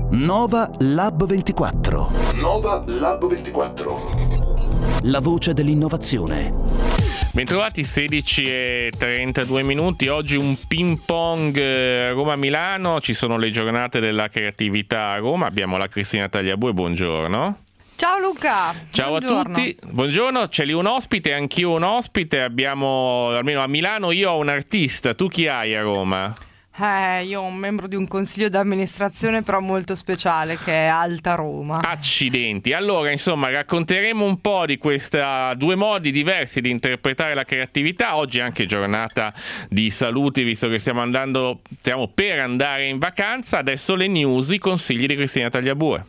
Nova Lab 24. Nova Lab 24. La voce dell'innovazione. Bentrovati, 16:32. Oggi un ping pong Roma-Milano. Ci sono le giornate della creatività a Roma. Abbiamo la Cristina Tagliabue, buongiorno. Ciao Luca. Ciao buongiorno. A tutti, buongiorno. C'è lì un ospite, anch'io un ospite. Abbiamo, almeno a Milano, io ho un artista. Tu chi hai a Roma? Io ho un membro di un consiglio d'amministrazione però molto speciale, che è Alta Roma. Accidenti. Allora, insomma, racconteremo un po' di questa due modi diversi di interpretare la creatività. Oggi è anche giornata di saluti, visto che stiamo per andare in vacanza. Adesso le news, i consigli di Cristina Tagliabue.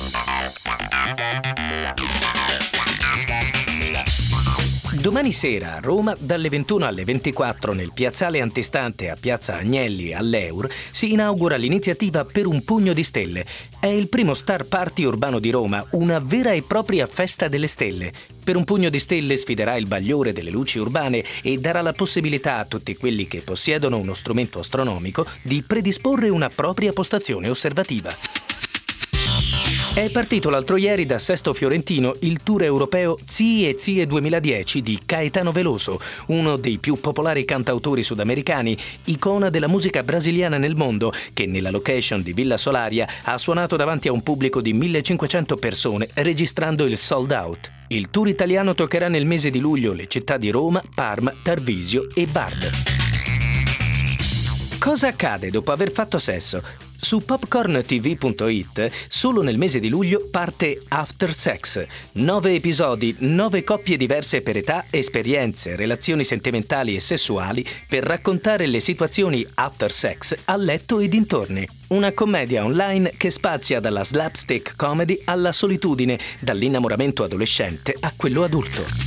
Domani sera a Roma, dalle 21 alle 24, nel piazzale antistante a Piazza Agnelli all'Eur, si inaugura l'iniziativa Per un pugno di stelle. È il primo star party urbano di Roma, una vera e propria festa delle stelle. Per un pugno di stelle sfiderà il bagliore delle luci urbane e darà la possibilità a tutti quelli che possiedono uno strumento astronomico di predisporre una propria postazione osservativa. È partito l'altro ieri da Sesto Fiorentino il tour europeo Zii e Zie 2010 di Caetano Veloso, uno dei più popolari cantautori sudamericani, icona della musica brasiliana nel mondo, che nella location di Villa Solaria ha suonato davanti a un pubblico di 1500 persone, registrando il sold out. Il tour italiano toccherà nel mese di luglio le città di Roma, Parma, Tarvisio e Bard. Cosa accade dopo aver fatto sesso? Su popcorntv.it, solo nel mese di luglio parte After Sex. 9 episodi, 9 coppie diverse per età, esperienze, relazioni sentimentali e sessuali per raccontare le situazioni after sex a letto e dintorni. Una commedia online che spazia dalla slapstick comedy alla solitudine, dall'innamoramento adolescente a quello adulto.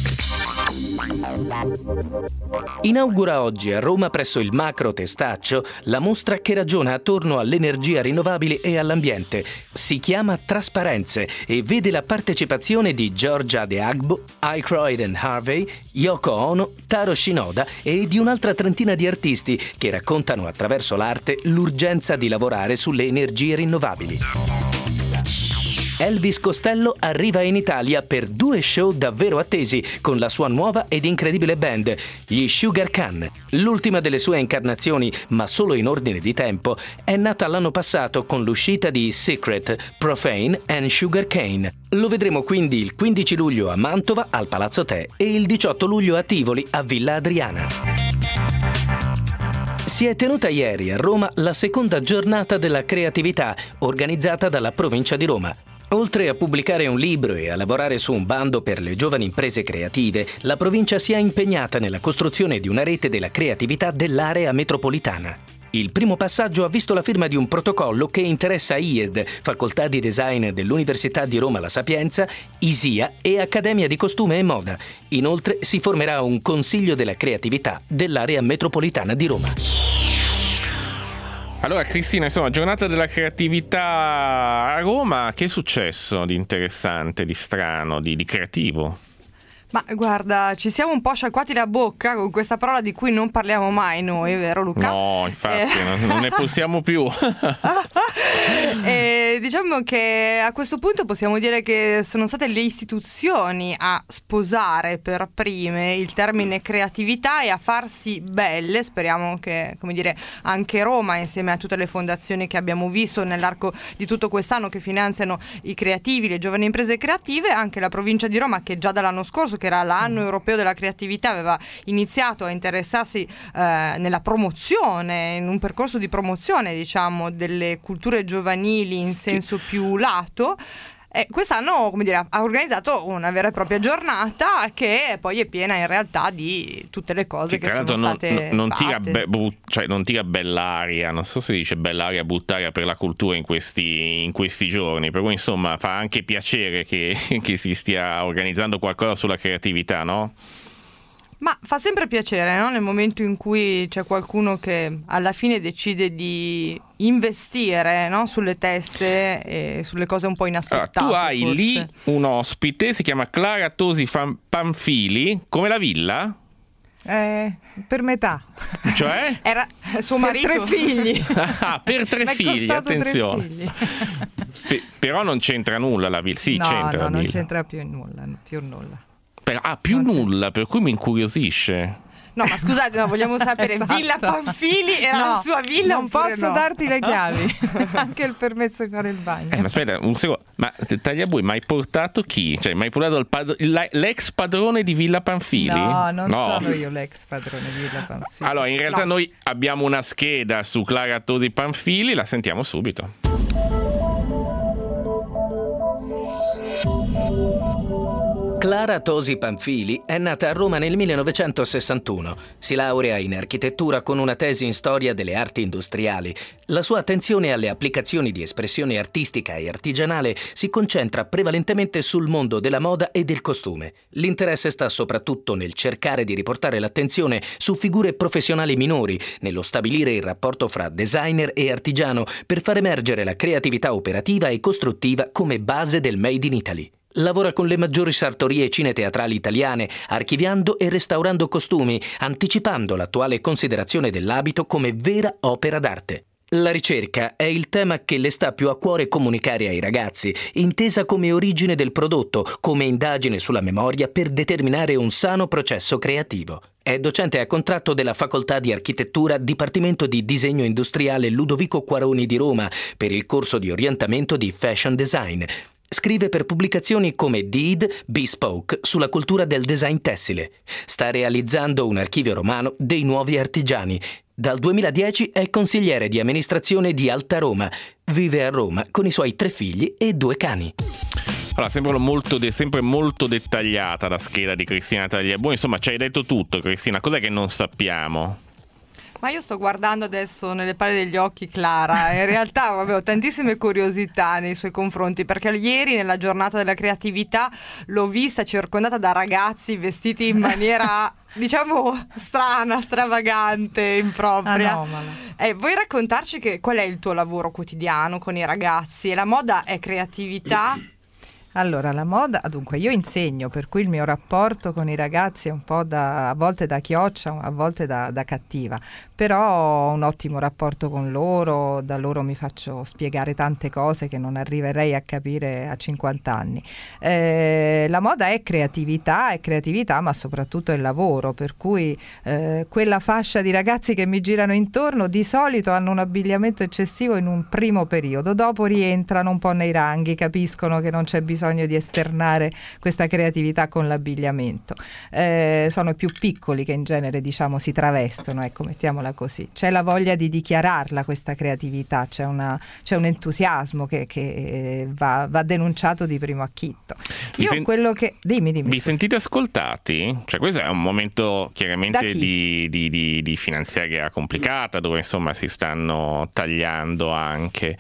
Inaugura oggi a Roma presso il Macro Testaccio la mostra che ragiona attorno all'energia rinnovabile e all'ambiente. Si chiama Trasparenze e vede la partecipazione di Giorgia De Agbo, Ike Royden Harvey, Yoko Ono, Taro Shinoda e di un'altra trentina di artisti che raccontano attraverso l'arte l'urgenza di lavorare sulle energie rinnovabili. Elvis Costello arriva in Italia per 2 show davvero attesi con la sua nuova ed incredibile band, gli Sugar Can. L'ultima delle sue incarnazioni, ma solo in ordine di tempo, è nata l'anno passato con l'uscita di Secret, Profane and Sugar Cane. Lo vedremo quindi il 15 luglio a Mantova, al Palazzo Te, e il 18 luglio a Tivoli, a Villa Adriana. Si è tenuta ieri a Roma la seconda giornata della creatività, organizzata dalla provincia di Roma. Oltre a pubblicare un libro e a lavorare su un bando per le giovani imprese creative, la provincia si è impegnata nella costruzione di una rete della creatività dell'area metropolitana. Il primo passaggio ha visto la firma di un protocollo che interessa IED, Facoltà di Design dell'Università di Roma La Sapienza, ISIA e Accademia di Costume e Moda. Inoltre si formerà un Consiglio della Creatività dell'area metropolitana di Roma. Allora Cristina, insomma, giornata della creatività a Roma, che è successo di interessante, di strano, di creativo? Ma guarda, ci siamo un po' sciacquati la bocca con questa parola di cui non parliamo mai noi, vero Luca? No, infatti non ne possiamo più. Diciamo che a questo punto possiamo dire che sono state le istituzioni a sposare per prime il termine creatività e a farsi belle. Speriamo che, come dire, anche Roma, insieme a tutte le fondazioni che abbiamo visto nell'arco di tutto quest'anno che finanziano i creativi, le giovani imprese creative, anche la provincia di Roma, che già dall'anno scorso, che era l'anno europeo della creatività, aveva iniziato a interessarsi nella promozione, in un percorso di promozione, diciamo, delle culture giovanili in senso più lato. Quest'anno, come dire, ha organizzato una vera e propria giornata che poi è piena in realtà di tutte le cose che sono state fatte. Non tira bell'aria, non so se dice bell'aria, butt'aria per la cultura in questi giorni, per cui insomma fa anche piacere che si stia organizzando qualcosa sulla creatività, no? Ma fa sempre piacere, no? Nel momento in cui c'è qualcuno che alla fine decide di investire, no? Sulle teste e sulle cose un po' inaspettate. Tu hai forse lì un ospite, si chiama Clara Tosi Panfili, come la villa? Per metà. Cioè? Era suo marito. Per 3 figli. Per 3 figli, attenzione. 3 figli. Però non c'entra nulla la villa. Sì, no, c'entra la non villa. c'entra più nulla. Più non nulla, per cui mi incuriosisce. No, ma scusate, no, vogliamo sapere, Esatto. Villa Panfili era la sua villa? Non oppure posso no? darti le chiavi. Anche il permesso di fare il bagno. Ma aspetta un secondo, ma Tagliabue, ma hai portato chi? Cioè, ma hai portato l'ex padrone di Villa Panfili? No, non sono io l'ex padrone di Villa Panfili. Allora, in realtà noi abbiamo una scheda su Clara Tosi Panfili, la sentiamo subito. Clara Tosi Panfili è nata a Roma nel 1961. Si laurea in architettura con una tesi in storia delle arti industriali. La sua attenzione alle applicazioni di espressione artistica e artigianale si concentra prevalentemente sul mondo della moda e del costume. L'interesse sta soprattutto nel cercare di riportare l'attenzione su figure professionali minori, nello stabilire il rapporto fra designer e artigiano per far emergere la creatività operativa e costruttiva come base del Made in Italy. Lavora con le maggiori sartorie cineteatrali italiane, archiviando e restaurando costumi, anticipando l'attuale considerazione dell'abito come vera opera d'arte. La ricerca è il tema che le sta più a cuore comunicare ai ragazzi, intesa come origine del prodotto, come indagine sulla memoria per determinare un sano processo creativo. È docente a contratto della Facoltà di Architettura, Dipartimento di Disegno Industriale Ludovico Quaroni di Roma, per il corso di orientamento di Fashion Design. Scrive per pubblicazioni come Did, Bespoke sulla cultura del design tessile. Sta realizzando un archivio romano dei nuovi artigiani. Dal 2010 è consigliere di amministrazione di Alta Roma. Vive a Roma con i suoi 3 figli e 2 cani. Allora, sempre molto dettagliata la scheda di Cristina Tagliabue. Insomma, ci hai detto tutto, Cristina. Cos'è che non sappiamo? Ma io sto guardando adesso nelle palle degli occhi Clara, in realtà avevo tantissime curiosità nei suoi confronti, perché ieri nella giornata della creatività l'ho vista circondata da ragazzi vestiti in maniera diciamo strana, stravagante, impropria. Anomala. Vuoi raccontarci qual è il tuo lavoro quotidiano con i ragazzi? La moda è creatività? Allora, la moda, dunque io insegno, per cui il mio rapporto con i ragazzi è un po' a volte da chioccia, a volte da cattiva, però ho un ottimo rapporto con loro, da loro mi faccio spiegare tante cose che non arriverei a capire a 50 anni. La moda è creatività, ma soprattutto è lavoro, per cui quella fascia di ragazzi che mi girano intorno di solito hanno un abbigliamento eccessivo in un primo periodo, dopo rientrano un po' nei ranghi, capiscono che non c'è bisogno di esternare questa creatività con l'abbigliamento. Sono i più piccoli che in genere diciamo si travestono, ecco, mettiamola così. C'è la voglia di dichiararla questa creatività, c'è un entusiasmo che va denunciato di primo acchitto. Dimmi. Vi sentite ascoltati? Cioè, questo è un momento chiaramente di finanziaria complicata, dove insomma si stanno tagliando anche,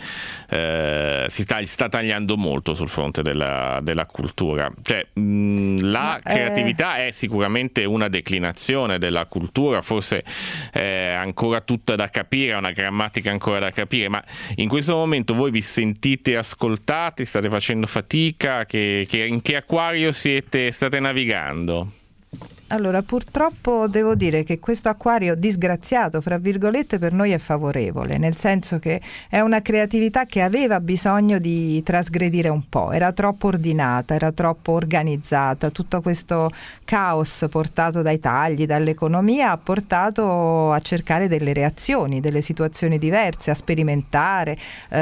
si sta tagliando molto sul fronte della cultura. Cioè, la creatività è sicuramente una declinazione della cultura, forse è ancora tutta da capire, è una grammatica ancora da capire, ma in questo momento voi vi sentite ascoltati, state facendo fatica, in che acquario state navigando? Allora, purtroppo devo dire che questo acquario disgraziato, fra virgolette, per noi è favorevole, nel senso che è una creatività che aveva bisogno di trasgredire un po', era troppo ordinata, era troppo organizzata, tutto questo caos portato dai tagli, dall'economia, ha portato a cercare delle reazioni, delle situazioni diverse, a sperimentare,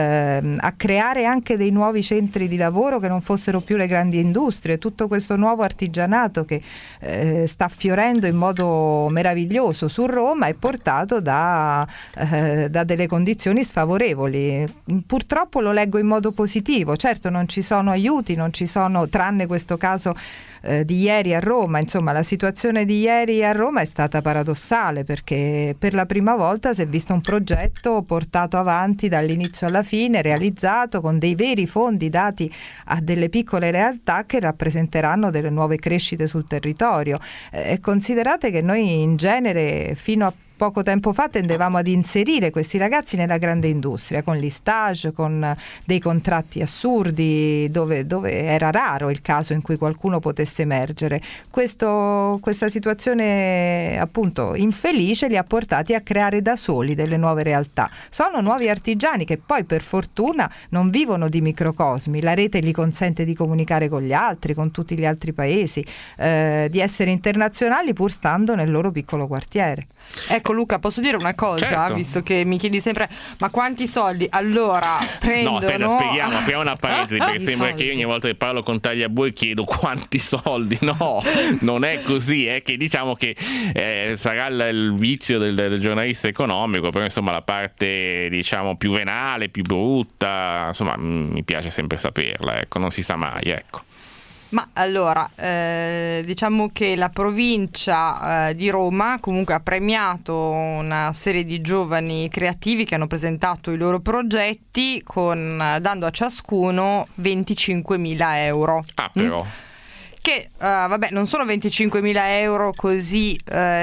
a creare anche dei nuovi centri di lavoro che non fossero più le grandi industrie, tutto questo nuovo artigianato che sta fiorendo in modo meraviglioso su Roma è portato da delle condizioni sfavorevoli. Purtroppo lo leggo in modo positivo, certo non ci sono aiuti, non ci sono, tranne questo caso di ieri a Roma. Insomma, la situazione di ieri a Roma è stata paradossale, perché per la prima volta si è visto un progetto portato avanti dall'inizio alla fine, realizzato con dei veri fondi dati a delle piccole realtà che rappresenteranno delle nuove crescite sul territorio. Considerate che noi in genere fino a poco tempo fa tendevamo ad inserire questi ragazzi nella grande industria, con gli stage, con dei contratti assurdi, dove era raro il caso in cui qualcuno potesse emergere. Questa situazione appunto infelice li ha portati a creare da soli delle nuove realtà. Sono nuovi artigiani che poi per fortuna non vivono di microcosmi, la rete gli consente di comunicare con gli altri, con tutti gli altri paesi, di essere internazionali pur stando nel loro piccolo quartiere. Ecco Luca, posso dire una cosa? Certo. Visto che mi chiedi sempre ma quanti soldi? Allora prendono... No, aspetta, spieghiamo, apriamo una parentesi perché sembra che io ogni volta che parlo con Tagliabue chiedo quanti soldi. No, non è così, è che diciamo che sarà il vizio del giornalista economico, però insomma la parte diciamo più venale, più brutta, insomma mi piace sempre saperla, ecco, non si sa mai, ecco. Ma allora, diciamo che la provincia di Roma comunque ha premiato una serie di giovani creativi che hanno presentato i loro progetti dando a ciascuno 25.000 euro. Ah, però... Che vabbè, non sono 25.000 euro così,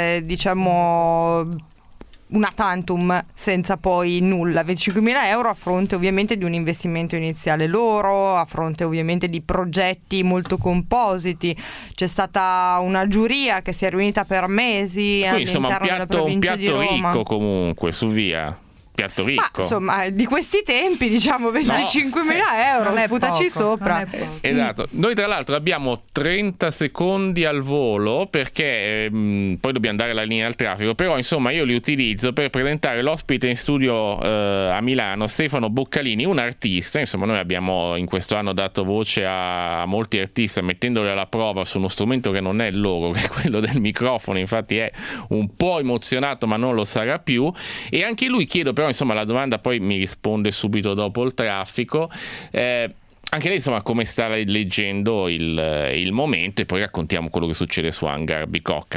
diciamo... una tantum senza poi nulla, 25.000 euro a fronte ovviamente di un investimento iniziale loro, a fronte ovviamente di progetti molto compositi. C'è stata una giuria che si è riunita per mesi all'interno della provincia di Roma. Un piatto ricco comunque, su via. Piatto ricco. Ma insomma, di questi tempi diciamo 25.000 euro, buttaci sopra. Esatto. Noi tra l'altro abbiamo 30 secondi al volo perché poi dobbiamo dare la linea al traffico, però insomma io li utilizzo per presentare l'ospite in studio a Milano, Stefano Boccalini, un artista. Insomma, noi abbiamo in questo anno dato voce a molti artisti mettendoli alla prova su uno strumento che non è il loro, che è quello del microfono. Infatti è un po' emozionato ma non lo sarà più, e anche lui chiedo però insomma la domanda, poi mi risponde subito dopo il traffico, anche lei insomma come sta leggendo il momento, e poi raccontiamo quello che succede su Hangar Bicocca.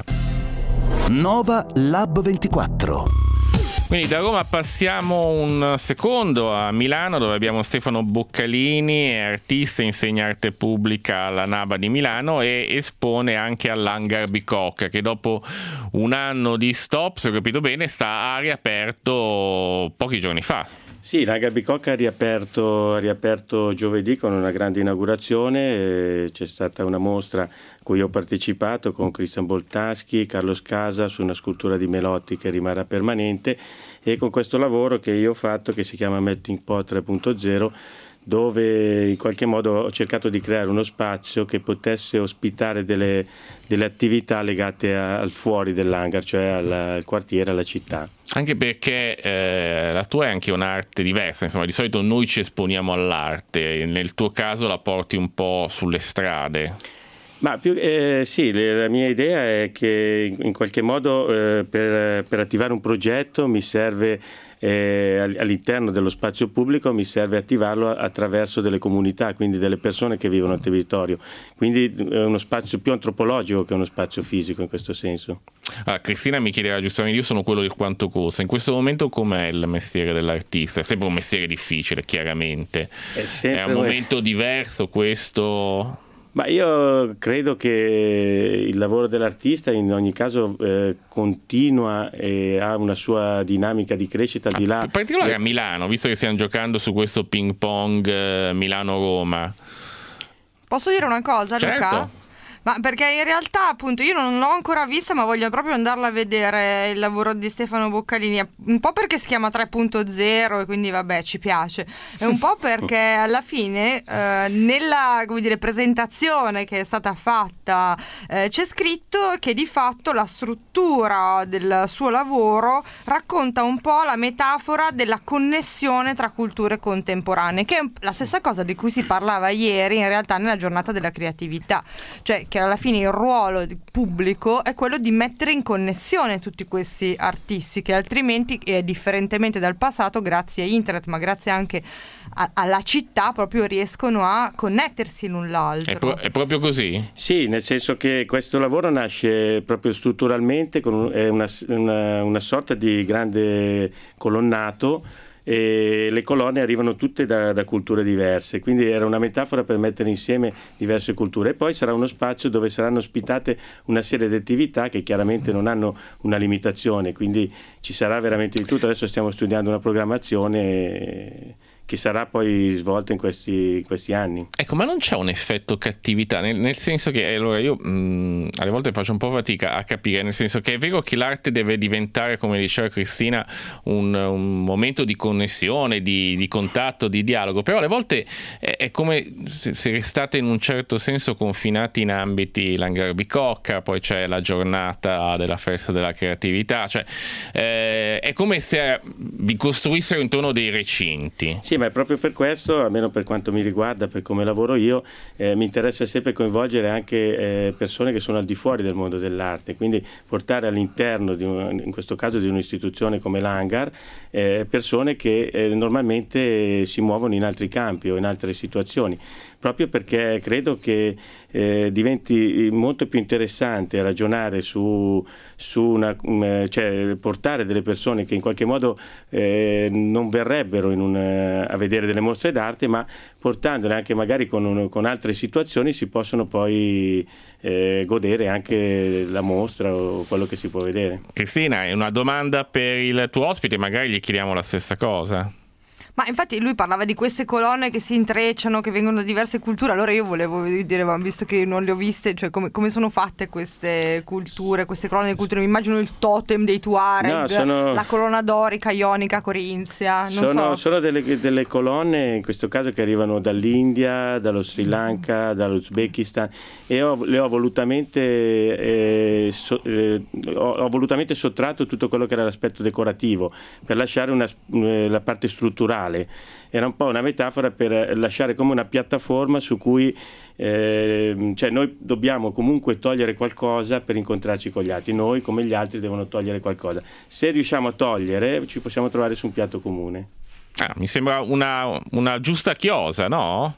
Nova Lab 24. Quindi da Roma passiamo un secondo a Milano, dove abbiamo Stefano Boccalini, è artista, insegna arte pubblica alla NABA di Milano e espone anche all'Hangar Bicocca, che dopo un anno di stop, se ho capito bene, ha riaperto pochi giorni fa. Sì, l'Hangar Bicocca ha riaperto giovedì con una grande inaugurazione. C'è stata una mostra a cui ho partecipato con Cristian Boltaschi, Carlos Casa, su una scultura di Melotti che rimarrà permanente, e con questo lavoro che io ho fatto, che si chiama Melting Pot 3.0, dove in qualche modo ho cercato di creare uno spazio che potesse ospitare delle attività legate al fuori dell'hangar, cioè al quartiere, alla città. Anche perché la tua è anche un'arte diversa, insomma, di solito noi ci esponiamo all'arte, nel tuo caso la porti un po' sulle strade. Ma sì, la mia idea è che in qualche modo per attivare un progetto mi serve all'interno dello spazio pubblico, mi serve attivarlo attraverso delle comunità, quindi delle persone che vivono al territorio, quindi è uno spazio più antropologico che uno spazio fisico in questo senso. Cristina mi chiedeva giustamente, io sono quello di quanto costa. In questo momento com'è il mestiere dell'artista? È sempre un mestiere difficile, chiaramente. È un momento diverso questo? Ma io credo che il lavoro dell'artista in ogni caso continua e ha una sua dinamica di crescita al di là. In particolare a Milano, visto che stiamo giocando su questo ping pong Milano-Roma. Posso dire una cosa, certo. Luca? Ma perché in realtà appunto io non l'ho ancora vista, ma voglio proprio andarla a vedere il lavoro di Stefano Boccalini, un po' perché si chiama 3.0 e quindi vabbè ci piace, e un po' perché alla fine nella, come dire, presentazione che è stata fatta c'è scritto che di fatto la struttura del suo lavoro racconta un po' la metafora della connessione tra culture contemporanee, che è la stessa cosa di cui si parlava ieri in realtà nella giornata della creatività, cioè che alla fine il ruolo pubblico è quello di mettere in connessione tutti questi artisti che altrimenti, differentemente dal passato, grazie a internet ma grazie anche alla città, proprio riescono a connettersi l'un l'altro. È proprio così? Sì, nel senso che questo lavoro nasce proprio strutturalmente con una sorta di grande colonnato e le colonne arrivano tutte da culture diverse, quindi era una metafora per mettere insieme diverse culture. E poi sarà uno spazio dove saranno ospitate una serie di attività che chiaramente non hanno una limitazione, quindi ci sarà veramente di tutto. Adesso stiamo studiando una programmazione che sarà poi svolta in questi anni. Ecco, ma non c'è un effetto cattività, nel senso che allora io alle volte faccio un po' fatica a capire, nel senso che è vero che l'arte deve diventare, come diceva Cristina, un momento di connessione, di contatto, di dialogo, però alle volte è come se restate in un certo senso confinati in ambiti Langarbicocca, poi c'è la giornata della festa della creatività, cioè è come se vi costruissero intorno dei recinti. Sì, ma è proprio per questo, almeno per quanto mi riguarda, per come lavoro io, mi interessa sempre coinvolgere anche persone che sono al di fuori del mondo dell'arte, quindi portare all'interno, in questo caso di un'istituzione come l'Hangar, persone che normalmente si muovono in altri campi o in altre situazioni, proprio perché credo che diventi molto più interessante ragionare su cioè portare delle persone che in qualche modo non verrebbero a vedere delle mostre d'arte, ma portandole anche magari con altre situazioni si possono poi godere anche la mostra o quello che si può vedere. Cristina, è una domanda per il tuo ospite, magari gli chiediamo la stessa cosa. Ma infatti lui parlava di queste colonne che si intrecciano, che vengono da diverse culture. Allora io volevo dire, ma visto che non le ho viste, cioè come sono fatte queste culture, queste colonne di culture? Mi immagino il totem dei Tuareg, la colonna dorica, ionica, corinzia. Sono delle colonne, in questo caso, che arrivano dall'India, dallo Sri Lanka, dall'Uzbekistan, e le ho volutamente sottratto tutto quello che era l'aspetto decorativo per lasciare la parte strutturale. Era un po' una metafora per lasciare come una piattaforma su cui cioè noi dobbiamo comunque togliere qualcosa per incontrarci con gli altri, noi come gli altri devono togliere qualcosa. Se riusciamo a togliere ci possiamo trovare su un piatto comune. Mi sembra una giusta chiosa, no?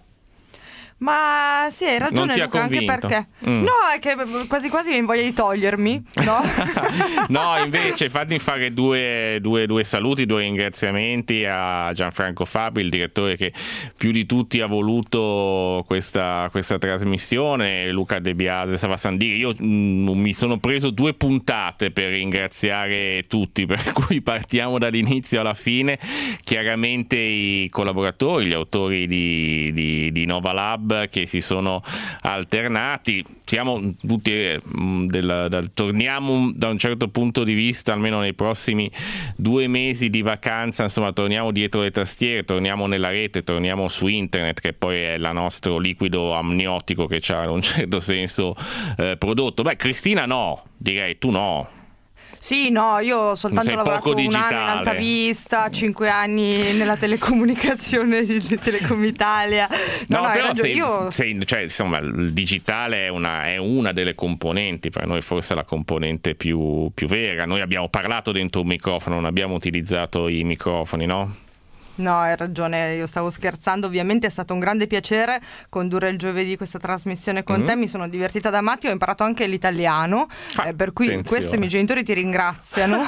Ma sì, hai ragione, non ti Luca, ha anche convinto? perché no, è che quasi quasi mi voglia di togliermi, no? No, invece fammi fare due saluti, due ringraziamenti a Gianfranco Fabi, il direttore che più di tutti ha voluto questa trasmissione, Luca De Biase, Sava Sandiri. Io mi sono preso 2 puntate per ringraziare tutti, per cui partiamo dall'inizio alla fine. Chiaramente i collaboratori, gli autori di Nova Lab, che si sono alternati. Siamo tutti torniamo da un certo punto di vista, almeno nei prossimi 2 mesi di vacanza, insomma torniamo dietro le tastiere, torniamo nella rete, torniamo su internet, che poi è il nostro liquido amniotico che ci ha in un certo senso prodotto. Beh, Cristina no, direi tu no. Sì, no, io ho soltanto lavorato un anno in Alta Vista, 5 anni nella telecomunicazione di Telecom Italia. No, però cioè, insomma, il digitale è una delle componenti, per noi forse la componente più vera. Noi abbiamo parlato dentro un microfono, non abbiamo utilizzato i microfoni, no? No, hai ragione, io stavo scherzando. Ovviamente è stato un grande piacere condurre il giovedì questa trasmissione con te, mi sono divertita da matti, ho imparato anche l'italiano, per cui questo i miei genitori ti ringraziano.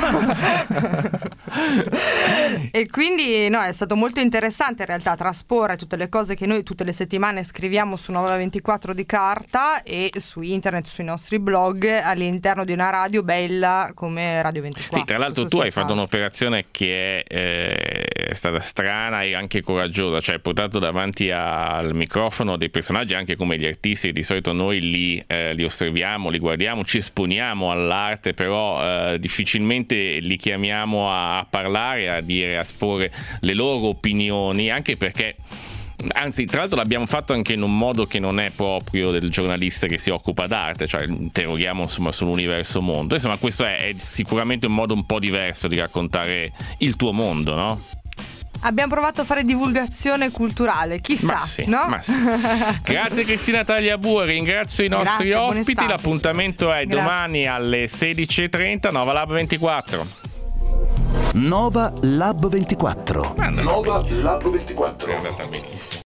E quindi no, è stato molto interessante in realtà trasporre tutte le cose che noi tutte le settimane scriviamo su Nova 24 di carta e su internet, sui nostri blog, all'interno di una radio bella come Radio 24. Sì, tra l'altro tu hai fatto un'operazione che è stata strana e anche coraggiosa, cioè hai portato davanti al microfono dei personaggi anche come gli artisti, di solito noi li osserviamo, li guardiamo, ci esponiamo all'arte, però difficilmente li chiamiamo a parlare, a dire, a esporre le loro opinioni, anche perché anzi, tra l'altro l'abbiamo fatto anche in un modo che non è proprio del giornalista che si occupa d'arte, cioè interroghiamo insomma sull'universo mondo. Insomma, questo è sicuramente un modo un po' diverso di raccontare il tuo mondo, no? Abbiamo provato a fare divulgazione culturale, chissà, ma sì, no? Ma sì. Grazie Cristina Tagliabue, ringrazio i nostri ospiti. L'appuntamento è domani alle 16:30, Nova Lab 24. Nova Lab 24. Nova Lab 24. È andata benissimo.